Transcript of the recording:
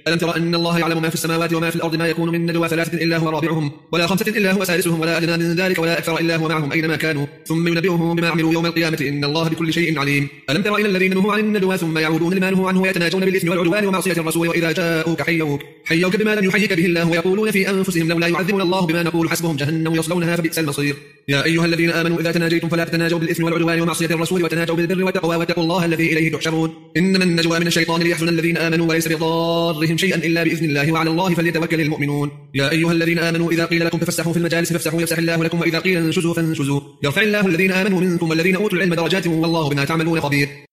ألم تر أن الله يعلم ما في السماوات وما في الأرض ما يكون من نجوى ثلاثة إلا هو رابعهم ولا خمسة إلا هو سادسهم ولا أدنى من ذلك ولا أكثر إلا هو معهم أينما كانوا ثم ينبئهم بما عملوا يوم القيامة إن الله بكل شيء عليم. ألم تر إلى الذين نهوا عن النجوى ثم يعودون لما نهوا عنه ويتناجون بالإثم والعدوان ومعصية الرسول وإذا جاءوك حيوك بما لم يحيك به الله ويقولون في أنفسهم لولا يعذبنا الله بما نقول حسبهم جهنم يصلونها فبئس المصير. يا أيها الذين آمنوا إذا تناجيتم فلا تتناجوا بالإثم والعدوان ومعصية الرسول وتناجوا بالبر والتقوى واتقوا الله الذي إليه تحشرون. إنما النجوى من الشيطان ليحزن الذين آمنوا وليس بضارهم شيئا إلا بإذن الله وعلى الله فليتوكل المؤمنون. يا أيها الذين آمنوا إذا قيل لكم تفسحوا في المجالس فافسحوا يفسح الله لكم وإذا قيل انشزوا فانشزوا يرفع الله الذين آمنوا منكم والذين أوتوا العلم درجات والله بما تعملون خبير.